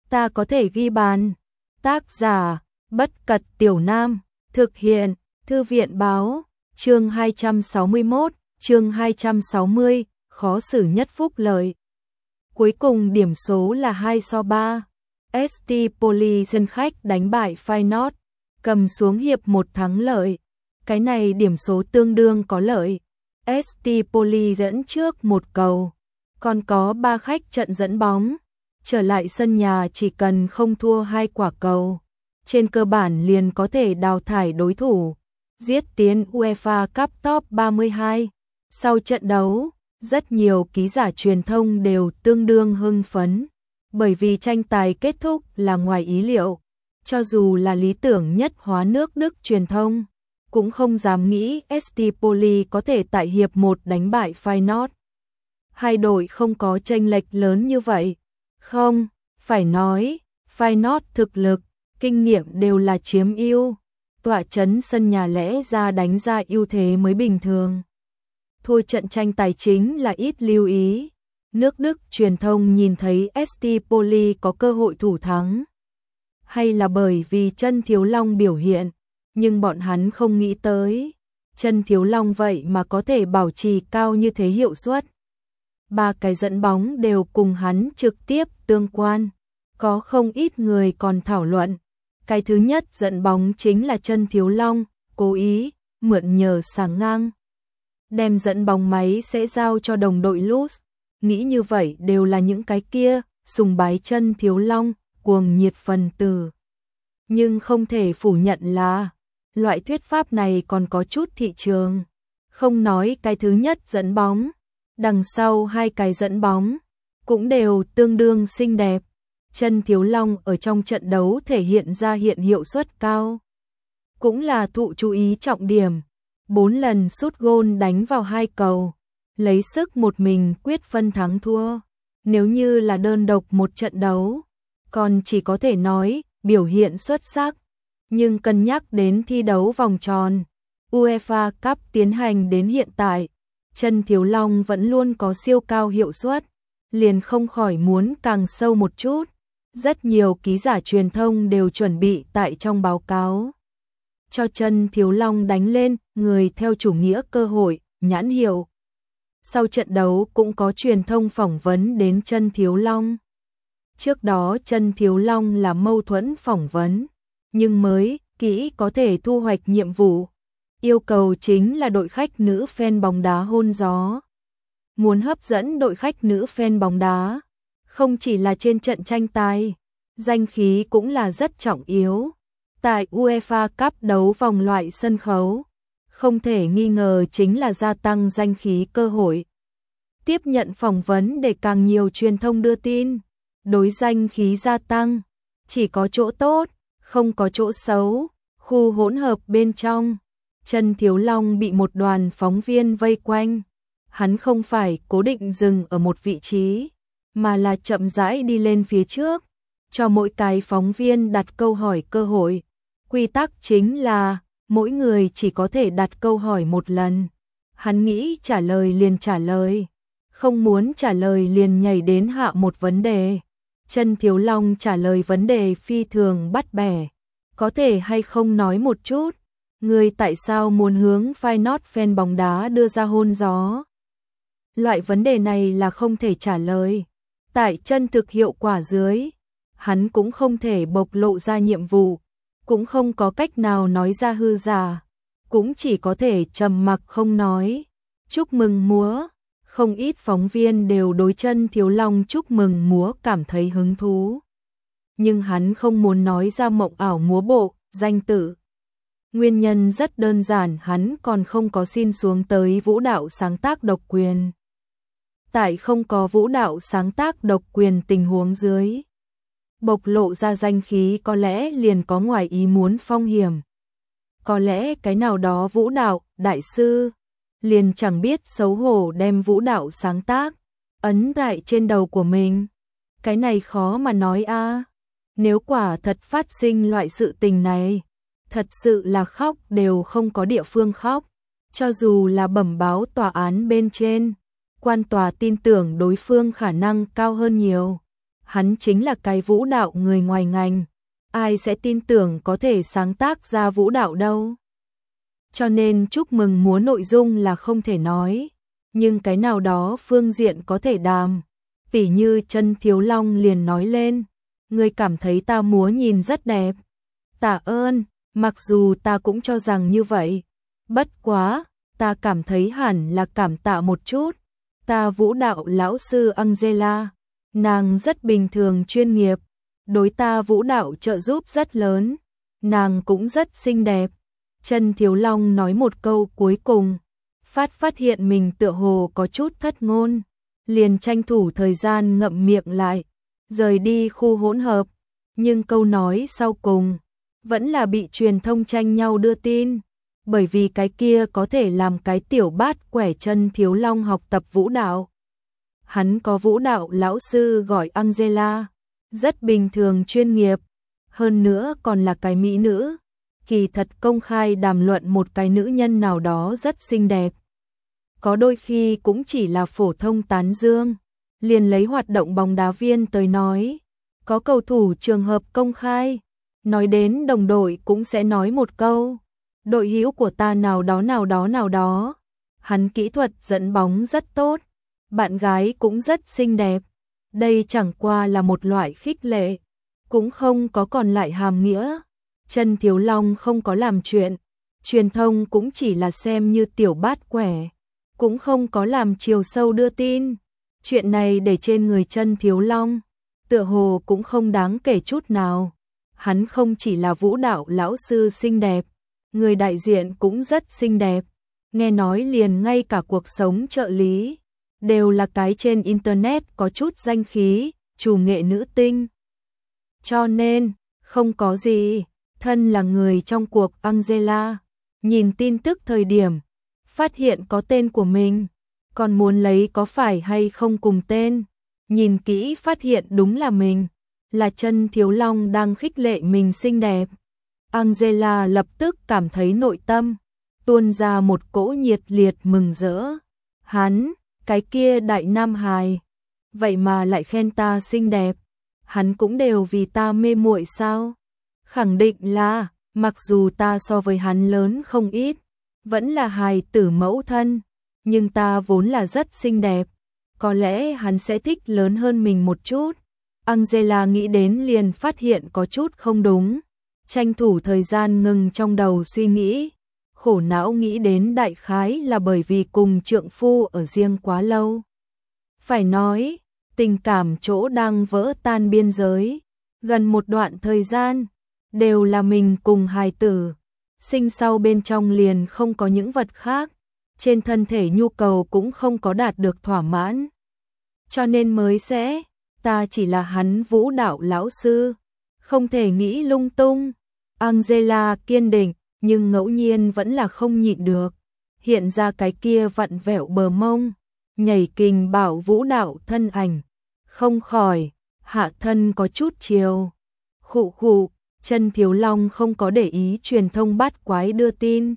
ta có thể ghi bàn. Tác giả, Bất Cật Tiểu Nam, thực hiện, Thư viện Báo, chương 261, chương 260, khó xử nhất phúc lợi. Cuối cùng điểm số là 2-3. ST Poli sân khách đánh bại Feyenoord, cầm xuống hiệp 1 thắng lợi. Cái này điểm số tương đương có lợi. ST Poli dẫn trước 1 cầu, còn có 3 khách trận dẫn bóng. Trở lại sân nhà chỉ cần không thua 2 quả cầu, trên cơ bản liền có thể đào thải đối thủ, giết tiến UEFA Cup Top 32. Sau trận đấu, rất nhiều ký giả truyền thông đều tương đương hưng phấn, bởi vì tranh tài kết thúc là ngoài ý liệu. Cho dù là lý tưởng nhất hóa nước Đức truyền thông, cũng không dám nghĩ ST Poli có thể tại hiệp 1 đánh bại Feyenoord. Hai đội không có chênh lệch lớn như vậy. Không, phải nói, Feyenoord thực lực, kinh nghiệm đều là chiếm ưu, tọa trấn sân nhà lẽ ra đánh ra ưu thế mới bình thường. Thua trận tranh tài chính là ít lưu ý. Nước Đức truyền thông nhìn thấy ST Poli có cơ hội thủ thắng, hay là bởi vì Chân Thiếu Long biểu hiện, nhưng bọn hắn không nghĩ tới, Chân Thiếu Long vậy mà có thể bảo trì cao như thế hiệu suất. 3 cái dẫn bóng đều cùng hắn trực tiếp tương quan, có không ít người còn thảo luận. Cái thứ nhất dẫn bóng chính là Chân Thiếu Long, cố ý, mượn nhờ sáng ngang. Đem dẫn bóng máy sẽ giao cho đồng đội Luz, nghĩ như vậy đều là những cái kia, sùng bái Chân Thiếu Long, cuồng nhiệt phần tử. Nhưng không thể phủ nhận là, loại thuyết pháp này còn có chút thị trường. Không nói cái thứ nhất dẫn bóng, đằng sau 2 cái dẫn bóng, cũng đều tương đương xinh đẹp. Chân Thiếu Long ở trong trận đấu thể hiện ra hiện hiệu suất cao, cũng là thụ chú ý trọng điểm. 4 lần sút gôn đánh vào 2 cầu, lấy sức một mình quyết phân thắng thua. Nếu như là đơn độc một trận đấu, còn chỉ có thể nói biểu hiện xuất sắc. Nhưng cân nhắc đến thi đấu vòng tròn, UEFA Cup tiến hành đến hiện tại, Chân Thiếu Long vẫn luôn có siêu cao hiệu suất, liền không khỏi muốn càng sâu một chút. Rất nhiều ký giả truyền thông đều chuẩn bị tại trong báo cáo cho Chân Thiếu Long đánh lên người theo chủ nghĩa cơ hội, nhãn hiệu. Sau trận đấu cũng có truyền thông phỏng vấn đến Chân Thiếu Long. Trước đó Chân Thiếu Long là mâu thuẫn phỏng vấn, nhưng mới kỹ có thể thu hoạch nhiệm vụ. Yêu cầu chính là đội khách nữ fan bóng đá hôn gió. Muốn hấp dẫn đội khách nữ fan bóng đá, không chỉ là trên trận tranh tài, danh khí cũng là rất trọng yếu. Tại UEFA Cup đấu vòng loại sân khấu, không thể nghi ngờ chính là gia tăng danh khí cơ hội. Tiếp nhận phỏng vấn để càng nhiều truyền thông đưa tin, đối danh khí gia tăng, chỉ có chỗ tốt, không có chỗ xấu. Khu hỗn hợp bên trong, Chân Thiếu Long bị một đoàn phóng viên vây quanh. Hắn không phải cố định dừng ở một vị trí, mà là chậm rãi đi lên phía trước, cho mỗi cái phóng viên đặt câu hỏi cơ hội. Quy tắc chính là, mỗi người chỉ có thể đặt câu hỏi một lần. Hắn nghĩ trả lời liền trả lời, không muốn trả lời liền nhảy đến hạ một vấn đề. Chân Thiếu Long trả lời vấn đề phi thường bắt bẻ. Có thể hay không nói một chút, người tại sao muốn hướng Feyenoord fan bóng đá đưa ra hôn gió? Loại vấn đề này là không thể trả lời. Tại chân thực hiệu quả dưới, hắn cũng không thể bộc lộ ra nhiệm vụ, cũng không có cách nào nói ra hư giả, cũng chỉ có thể trầm mặc không nói. Chúc mừng múa, không ít phóng viên đều đối Chân Thiếu Long chúc mừng múa cảm thấy hứng thú. Nhưng hắn không muốn nói ra mộng ảo múa bộ, danh tự. Nguyên nhân rất đơn giản, hắn còn không có xin xuống tới vũ đạo sáng tác độc quyền. Tại không có vũ đạo sáng tác độc quyền tình huống dưới, bộc lộ ra danh khí có lẽ liền có ngoài ý muốn phong hiểm. Có lẽ cái nào đó vũ đạo đại sư liền chẳng biết xấu hổ đem vũ đạo sáng tác ấn tại trên đầu của mình. Cái này khó mà nói a. Nếu quả thật phát sinh loại sự tình này, thật sự là khóc đều không có địa phương khóc. Cho dù là bẩm báo tòa án bên trên, quan tòa tin tưởng đối phương khả năng cao hơn nhiều. hắn chính là cái vũ đạo người ngoài ngành, ai sẽ tin tưởng có thể sáng tác ra vũ đạo đâu. Cho nên chúc mừng múa nội dung là không thể nói, nhưng cái nào đó phương diện có thể đàm. Tỉ như Chân Thiếu Long liền nói lên, ngươi cảm thấy ta múa nhìn rất đẹp. Tạ ơn, mặc dù ta cũng cho rằng như vậy. Bất quá, ta cảm thấy hẳn là cảm tạ một chút. Ta vũ đạo lão sư Angela, nàng rất bình thường chuyên nghiệp, đối ta vũ đạo trợ giúp rất lớn, nàng cũng rất xinh đẹp. Chân Thiếu Long nói một câu cuối cùng, phát hiện mình tựa hồ có chút thất ngôn, liền tranh thủ thời gian ngậm miệng lại, rời đi khu hỗn hợp, nhưng câu nói sau cùng vẫn là bị truyền thông tranh nhau đưa tin, bởi vì cái kia có thể làm cái tiểu bát quẻ Chân Thiếu Long học tập vũ đạo. Hắn có vũ đạo lão sư gọi Angela, rất bình thường chuyên nghiệp, hơn nữa còn là cái mỹ nữ, kỳ thật công khai đàm luận một cái nữ nhân nào đó rất xinh đẹp. Có đôi khi cũng chỉ là phổ thông tán dương, liền lấy hoạt động bóng đá viên tới nói, có cầu thủ trường hợp công khai, nói đến đồng đội cũng sẽ nói một câu, đội hữu của ta nào đó, hắn kỹ thuật dẫn bóng rất tốt, bạn gái cũng rất xinh đẹp, đây chẳng qua là một loại khích lệ, cũng không có còn lại hàm nghĩa. Chân Thiếu Long không có làm chuyện, truyền thông cũng chỉ là xem như tiểu bát quẻ, cũng không có làm chiều sâu đưa tin. Chuyện này để trên người Chân Thiếu Long, tựa hồ cũng không đáng kể chút nào. Hắn không chỉ là vũ đạo lão sư xinh đẹp, người đại diện cũng rất xinh đẹp, nghe nói liền ngay cả cuộc sống trợ lý, đều là cái trên internet có chút danh khí, chủ nghệ nữ tinh. Cho nên, không có gì. Thân là người trong cuộc Angela, nhìn tin tức thời điểm, phát hiện có tên của mình, còn muốn lấy có phải hay không cùng tên, nhìn kỹ phát hiện đúng là mình, là Chân Thiếu Long đang khích lệ mình xinh đẹp. Angela lập tức cảm thấy nội tâm tuôn ra một cỗ nhiệt liệt mừng rỡ. Hắn, cái kia đại nam hài, vậy mà lại khen ta xinh đẹp, hắn cũng đều vì ta mê muội sao? Khẳng định là, mặc dù ta so với hắn lớn không ít, vẫn là hài tử mẫu thân, nhưng ta vốn là rất xinh đẹp, có lẽ hắn sẽ thích lớn hơn mình một chút. Angela nghĩ đến liền phát hiện có chút không đúng, tranh thủ thời gian ngừng trong đầu suy nghĩ, khổ não nghĩ đến đại khái là bởi vì cùng trượng phu ở riêng quá lâu. Phải nói, tình cảm chỗ đang vỡ tan biên giới, gần một đoạn thời gian, đều là mình cùng hài tử, sinh sau bên trong liền không có những vật khác, trên thân thể nhu cầu cũng không có đạt được thỏa mãn. Cho nên mới sẽ, ta chỉ là hắn vũ đạo lão sư, không thể nghĩ lung tung. Angela kiên định, nhưng ngẫu nhiên vẫn là không nhịn được, hiện ra cái kia vặn vẹo bờ mông, nhảy kình bảo vũ đạo thân ảnh, không khỏi, hạ thân có chút chiều. Khụ khụ. Chân Thiếu Long không có để ý truyền thông bát quái đưa tin.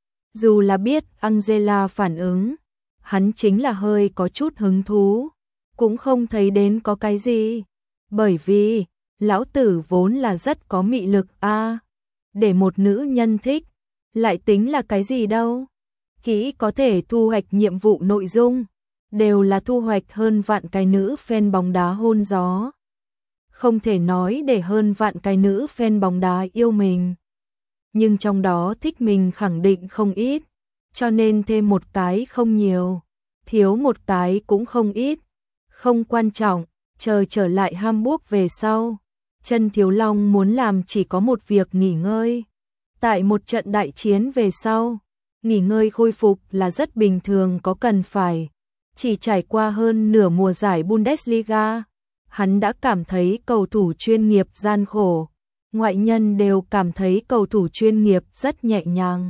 Dù là biết Angela phản ứng, hắn chính là hơi có chút hứng thú, cũng không thấy đến có cái gì. Bởi vì, lão tử vốn là rất có mị lực a, để một nữ nhân thích, lại tính là cái gì đâu. Kỹ có thể thu hoạch nhiệm vụ nội dung, đều là thu hoạch hơn vạn cái nữ fan bóng đá hôn gió. Không thể nói để hơn vạn cái nữ fan bóng đá yêu mình. Nhưng trong đó thích mình khẳng định không ít, cho nên thêm một cái không nhiều, thiếu một cái cũng không ít. Không quan trọng, chờ trở lại Hamburg về sau. Chân Thiếu Long muốn làm chỉ có một việc nghỉ ngơi. Tại một trận đại chiến về sau, nghỉ ngơi khôi phục là rất bình thường có cần phải. Chỉ trải qua hơn nửa mùa giải Bundesliga, hắn đã cảm thấy cầu thủ chuyên nghiệp gian khổ, ngoại nhân đều cảm thấy cầu thủ chuyên nghiệp rất nhẹ nhàng.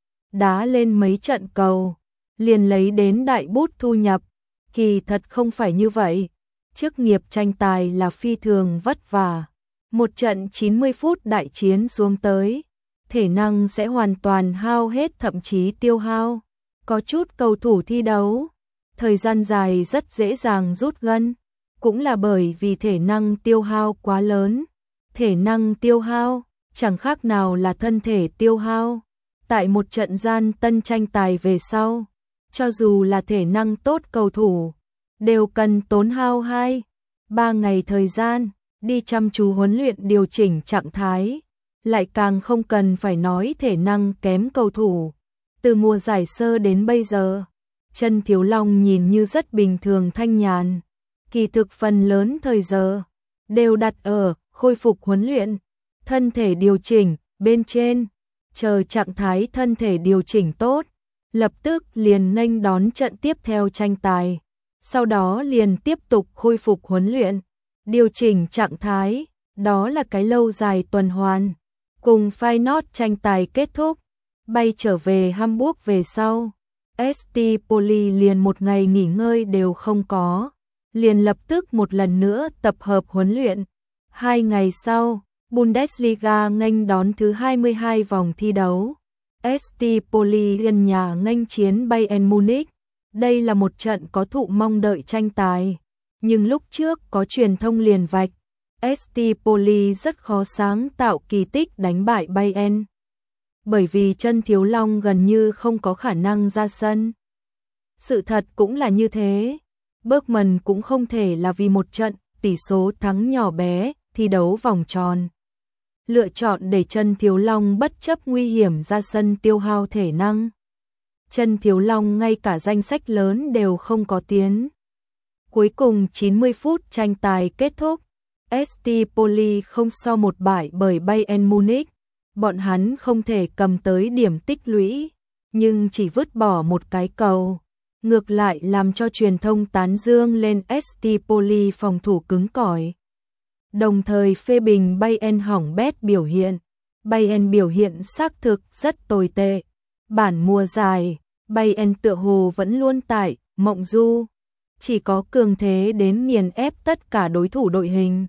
Đá lên mấy trận cầu, liền lấy đến đại bút thu nhập, kỳ thật không phải như vậy. Chức nghiệp tranh tài là phi thường vất vả, một trận 90 phút đại chiến xuống tới, thể năng sẽ hoàn toàn hao hết thậm chí tiêu hao. Có chút cầu thủ thi đấu, thời gian dài rất dễ dàng rút gân. cũng là bởi vì thể năng tiêu hao quá lớn. Thể năng tiêu hao, chẳng khác nào là thân thể tiêu hao. Tại một trận gian tân tranh tài về sau, cho dù là thể năng tốt cầu thủ, đều cần tốn hao 2-3 ngày thời gian, đi chăm chú huấn luyện điều chỉnh trạng thái. Lại càng không cần phải nói thể năng kém cầu thủ. Từ mùa giải sơ đến bây giờ, Chân Thiếu Long nhìn như rất bình thường thanh nhàn. Kỳ thực phần lớn thời giờ đều đặt ở khôi phục huấn luyện, thân thể điều chỉnh bên trên, chờ trạng thái thân thể điều chỉnh tốt, lập tức liền nghênh đón trận tiếp theo tranh tài. Sau đó liền tiếp tục khôi phục huấn luyện, điều chỉnh trạng thái, đó là cái lâu dài tuần hoàn. Cùng Feyenoord tranh tài kết thúc, bay trở về Hamburg về sau, ST Poli liền một ngày nghỉ ngơi đều không có, liền lập tức một lần nữa tập hợp huấn luyện. 2 ngày sau, Bundesliga nghênh đón thứ 22 vòng thi đấu. ST Poli sân nhà nghênh chiến Bayern Munich. Đây là một trận có thụ mong đợi tranh tài, nhưng lúc trước có truyền thông liền vạch ST Poli rất khó sáng tạo kỳ tích đánh bại Bayern, bởi vì Chân Thiếu Long gần như không có khả năng ra sân. Sự thật cũng là như thế, Bergman cũng không thể là vì một trận tỷ số thắng nhỏ bé thi đấu vòng tròn lựa chọn để Chân Thiếu Long bất chấp nguy hiểm ra sân tiêu hao thể năng. Chân Thiếu Long ngay cả danh sách lớn đều không có tiến. Cuối cùng 90 phút tranh tài kết thúc, ST Poli không so một bại bởi Bayern Munich. Bọn hắn không thể cầm tới điểm tích lũy, nhưng chỉ vứt bỏ một cái cầu. Ngược lại làm cho truyền thông tán dương lên ST Poli phòng thủ cứng cỏi. Đồng thời phê bình Bayern hỏng bét biểu hiện. Bayern biểu hiện xác thực rất tồi tệ. Bản mùa giải, Bayern tựa hồ vẫn luôn tại mộng du, chỉ có cường thế đến nghiền ép tất cả đối thủ đội hình,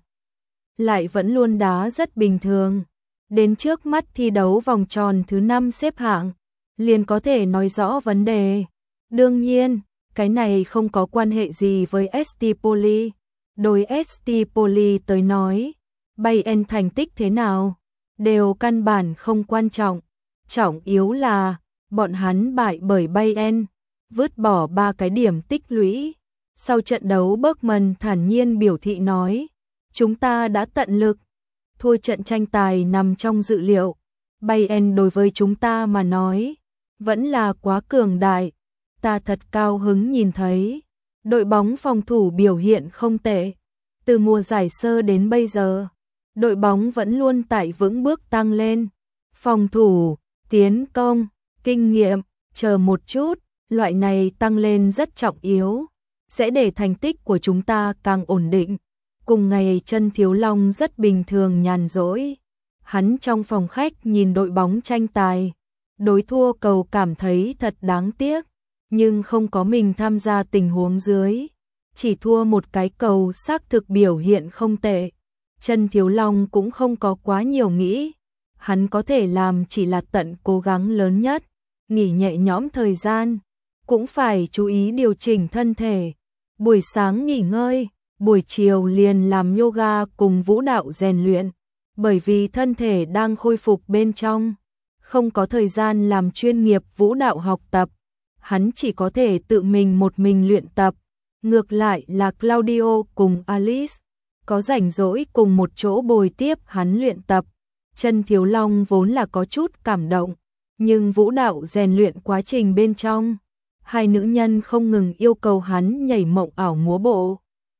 lại vẫn luôn đá rất bình thường. Đến trước mắt thi đấu vòng tròn thứ 5 xếp hạng, liền có thể nói rõ vấn đề. Đương nhiên, cái này không có quan hệ gì với ST Poli. Đối ST Poli tới nói, Bayern thành tích thế nào, đều căn bản không quan trọng. Trọng yếu là, bọn hắn bại bởi Bayern, vứt bỏ 3 cái điểm tích lũy. Sau trận đấu Bergman thản nhiên biểu thị nói, chúng ta đã tận lực. Thua trận tranh tài nằm trong dự liệu. Bayern đối với chúng ta mà nói, vẫn là quá cường đại. Ta thật cao hứng nhìn thấy. Đội bóng phòng thủ biểu hiện không tệ. Từ mùa giải sơ đến bây giờ, đội bóng vẫn luôn tại vững bước tăng lên. Phòng thủ, tiến công, kinh nghiệm, chờ một chút, loại này tăng lên rất trọng yếu, sẽ để thành tích của chúng ta càng ổn định. Cùng ngày Chân Thiếu Long rất bình thường nhàn rỗi. Hắn trong phòng khách nhìn đội bóng tranh tài. Đối thua cầu cảm thấy thật đáng tiếc, nhưng không có mình tham gia tình huống dưới. Chỉ thua một cái cầu xác thực biểu hiện không tệ. Chân Thiếu Long cũng không có quá nhiều nghĩ. Hắn có thể làm chỉ là tận cố gắng lớn nhất. Nghỉ nhẹ nhõm thời gian, cũng phải chú ý điều chỉnh thân thể. Buổi sáng nghỉ ngơi, buổi chiều liền làm yoga cùng vũ đạo rèn luyện, bởi vì thân thể đang khôi phục bên trong, không có thời gian làm chuyên nghiệp vũ đạo học tập, hắn chỉ có thể tự mình một mình luyện tập. Ngược lại là Claudio cùng Alice có rảnh rỗi cùng một chỗ bồi tiếp hắn luyện tập. Chân Thiếu Long vốn là có chút cảm động, nhưng vũ đạo rèn luyện quá trình bên trong, hai nữ nhân không ngừng yêu cầu hắn nhảy mộng ảo múa bộ.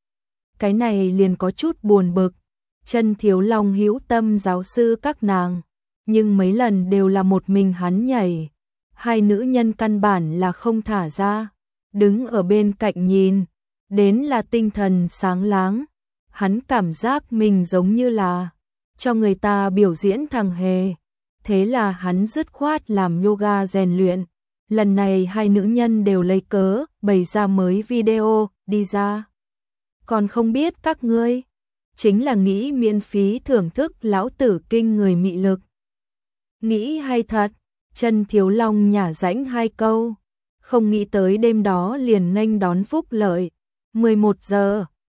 Cái này liền có chút buồn bực. Chân Thiếu Long hữu tâm giáo sư các nàng, nhưng mấy lần đều là một mình hắn nhảy. Hai nữ nhân căn bản là không thả ra, đứng ở bên cạnh nhìn, đến là tinh thần sáng láng. Hắn cảm giác mình giống như là cho người ta biểu diễn thằng hề. Thế là hắn dứt khoát làm yoga rèn luyện. Lần này hai nữ nhân đều lấy cớ bày ra mới video đi ra. Còn không biết các ngươi, chính là nghĩ miễn phí thưởng thức lão tử kinh người mị lực. Nghĩ hay thật. Chân Thiếu Long nhả rãnh hai câu, không nghĩ tới đêm đó liền nghênh đón phúc lợi. 11 giờ,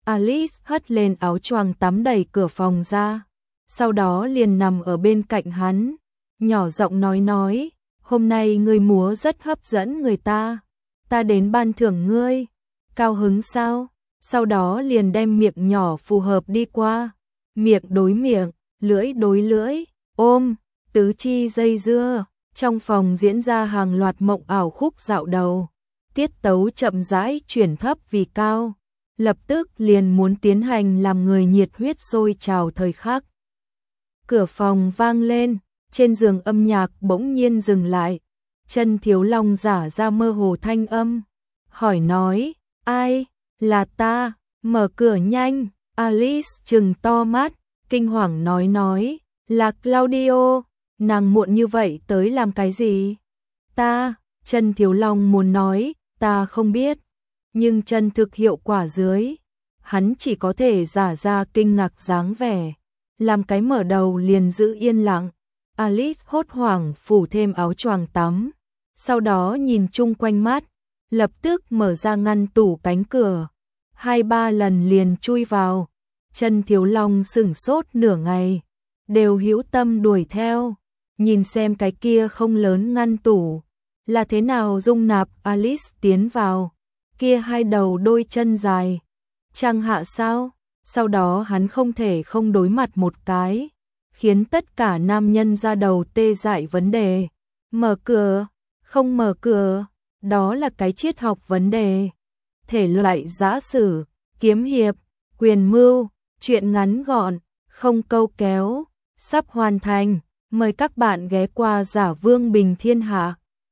Alice hất lên áo choàng tắm đẩy cửa phòng ra, sau đó liền nằm ở bên cạnh hắn, nhỏ giọng nói, hôm nay ngươi múa rất hấp dẫn người ta đến ban thưởng ngươi, cao hứng sao? Sau đó liền đem miệng nhỏ phù hợp đi qua, miệng đối miệng, lưỡi đối lưỡi, ôm, tứ chi dây dưa, trong phòng diễn ra hàng loạt mộng ảo khúc dạo đầu, tiết tấu chậm rãi chuyển thấp vì cao, lập tức liền muốn tiến hành làm người nhiệt huyết sôi trào thời khắc. Cửa phòng vang lên, trên giường âm nhạc bỗng nhiên dừng lại, Chân Thiếu Long giả ra mơ hồ thanh âm, hỏi nói, ai, là ta, mở cửa nhanh, Alice trừng to mắt, kinh hoàng nói, là Claudio, nàng muộn như vậy tới làm cái gì? Chân Thiếu Long muốn nói, ta không biết, nhưng chân thực hiệu quả dưới, hắn chỉ có thể giả ra kinh ngạc dáng vẻ, làm cái mở đầu liền giữ yên lặng. Alice hốt hoảng phủ thêm áo choàng tắm, sau đó nhìn chung quanh mắt, lập tức mở ra ngăn tủ cánh cửa, 2-3 lần liền chui vào. Chân Thiếu Long sửng sốt nửa ngày, đều hữu tâm đuổi theo, nhìn xem cái kia không lớn ngăn tủ, là thế nào dung nạp Alice tiến vào, kia hai đầu đôi chân dài, trang hạ sao? Sau đó hắn không thể không đối mặt một cái, khiến tất cả nam nhân ra đầu tê dại vấn đề, mở cửa, không mở cửa, đó là cái triết học vấn đề. Thể loại giã sử, kiếm hiệp, quyền mưu, truyện ngắn gọn, không câu kéo, sắp hoàn thành, mời các bạn ghé qua Giả Vương Bình Thiên Hạ.